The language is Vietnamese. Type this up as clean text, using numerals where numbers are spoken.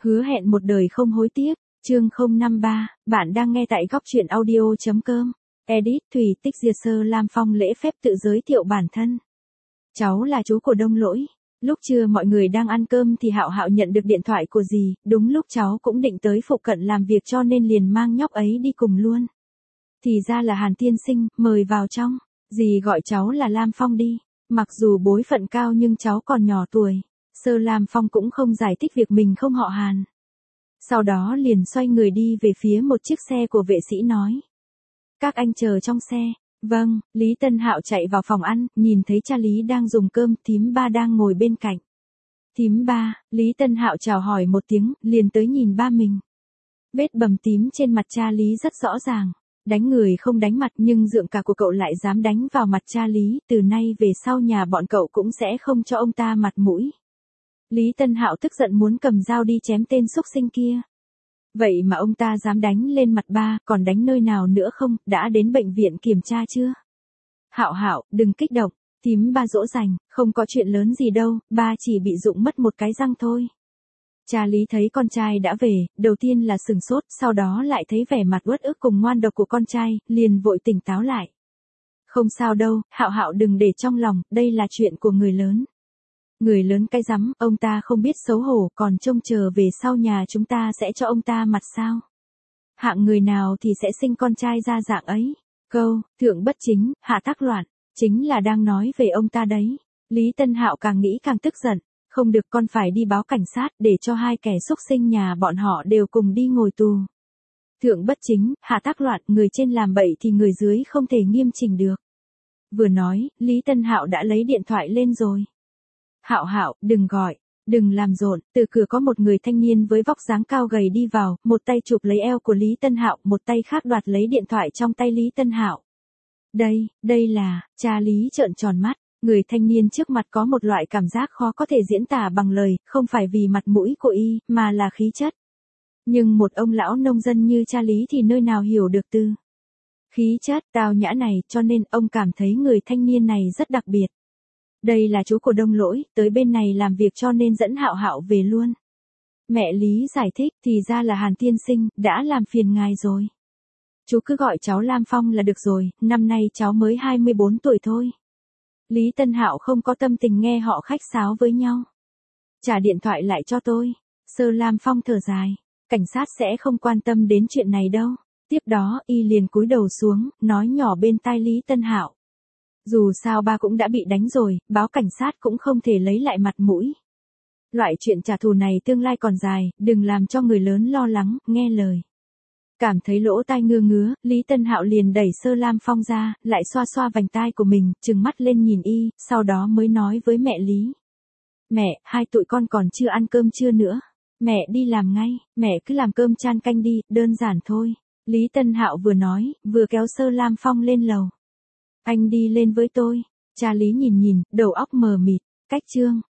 Hứa hẹn một đời không hối tiếc, chương 053, bạn đang nghe tại góc truyện audio.com. Edit Thùy Tích Diệt Sơ Lam Phong lễ phép tự giới thiệu bản thân. Cháu là chú của Đông Lỗi. Lúc trưa mọi người đang ăn cơm thì Hạo Hạo nhận được điện thoại của dì, đúng lúc cháu cũng định tới phụ cận làm việc cho nên liền mang nhóc ấy đi cùng luôn. Thì ra là Hàn tiên sinh, mời vào trong. Dì gọi cháu là Lam Phong đi. Mặc dù bối phận cao nhưng cháu còn nhỏ tuổi. Sơ Lam Phong cũng không giải thích việc mình không họ Hàn. Sau đó liền xoay người đi về phía một chiếc xe của vệ sĩ nói. Các anh chờ trong xe. Vâng, Lý Tân Hạo chạy vào phòng ăn, nhìn thấy cha Lý đang dùng cơm, thím ba đang ngồi bên cạnh. Thím ba, Lý Tân Hạo chào hỏi một tiếng, liền tới nhìn ba mình. Vết bầm tím trên mặt cha Lý rất rõ ràng. Đánh người không đánh mặt nhưng dượng cả của cậu lại dám đánh vào mặt cha Lý, từ nay về sau nhà bọn cậu cũng sẽ không cho ông ta mặt mũi. Lý Tân Hạo tức giận muốn cầm dao đi chém tên xúc sinh kia. Vậy mà ông ta dám đánh lên mặt ba, còn đánh nơi nào nữa không, đã đến bệnh viện kiểm tra chưa? Hạo Hạo, đừng kích động, thím ba dỗ dành, không có chuyện lớn gì đâu, ba chỉ bị rụng mất một cái răng thôi. Cha Lý thấy con trai đã về, đầu tiên là sừng sốt, sau đó lại thấy vẻ mặt uất ức cùng ngoan độc của con trai, liền vội tỉnh táo lại. Không sao đâu, Hạo Hạo đừng để trong lòng, đây là chuyện của người lớn. Người lớn cái rắm, ông ta không biết xấu hổ, còn trông chờ về sau nhà chúng ta sẽ cho ông ta mặt sao. Hạng người nào thì sẽ sinh con trai ra dạng ấy. Câu, thượng bất chính, hạ tác loạn, chính là đang nói về ông ta đấy. Lý Tân Hạo càng nghĩ càng tức giận. Không được, con phải đi báo cảnh sát để cho hai kẻ xúc sinh nhà bọn họ đều cùng đi ngồi tù. Thượng bất chính, hạ tác loạn, người trên làm bậy thì người dưới không thể nghiêm chỉnh được. Vừa nói, Lý Tân Hạo đã lấy điện thoại lên rồi. Hạo Hạo, đừng gọi, đừng làm rộn. Từ cửa có một người thanh niên với vóc dáng cao gầy đi vào, một tay chụp lấy eo của Lý Tân Hạo, một tay khác đoạt lấy điện thoại trong tay Lý Tân Hạo. Đây là, cha Lý trợn tròn mắt. Người thanh niên trước mặt có một loại cảm giác khó có thể diễn tả bằng lời, không phải vì mặt mũi của y, mà là khí chất. Nhưng một ông lão nông dân như cha Lý thì nơi nào hiểu được từ khí chất tao nhã này, cho nên ông cảm thấy người thanh niên này rất đặc biệt. Đây là chú của Đông Lỗi, tới bên này làm việc cho nên dẫn Hạo Hạo về luôn. Mẹ Lý giải thích, thì ra là Hàn tiên sinh, đã làm phiền ngài rồi. Chú cứ gọi cháu Lam Phong là được rồi, năm nay cháu mới 24 tuổi thôi. Lý Tân Hạo không có tâm tình nghe họ khách sáo với nhau. Trả điện thoại lại cho tôi. Sơ Lam Phong thở dài. Cảnh sát sẽ không quan tâm đến chuyện này đâu. Tiếp đó y liền cúi đầu xuống, nói nhỏ bên tai Lý Tân Hạo. Dù sao ba cũng đã bị đánh rồi, báo cảnh sát cũng không thể lấy lại mặt mũi. Loại chuyện trả thù này tương lai còn dài, đừng làm cho người lớn lo lắng, nghe lời. Cảm thấy lỗ tai ngứa ngứa, Lý Tân Hạo liền đẩy Sơ Lam Phong ra, lại xoa xoa vành tai của mình, trừng mắt lên nhìn y, sau đó mới nói với mẹ Lý. Mẹ, hai tụi con còn chưa ăn cơm trưa nữa. Mẹ đi làm ngay, mẹ cứ làm cơm chan canh đi, đơn giản thôi. Lý Tân Hạo vừa nói, vừa kéo Sơ Lam Phong lên lầu. Anh đi lên với tôi. Cha Lý nhìn, đầu óc mờ mịt, cách chương.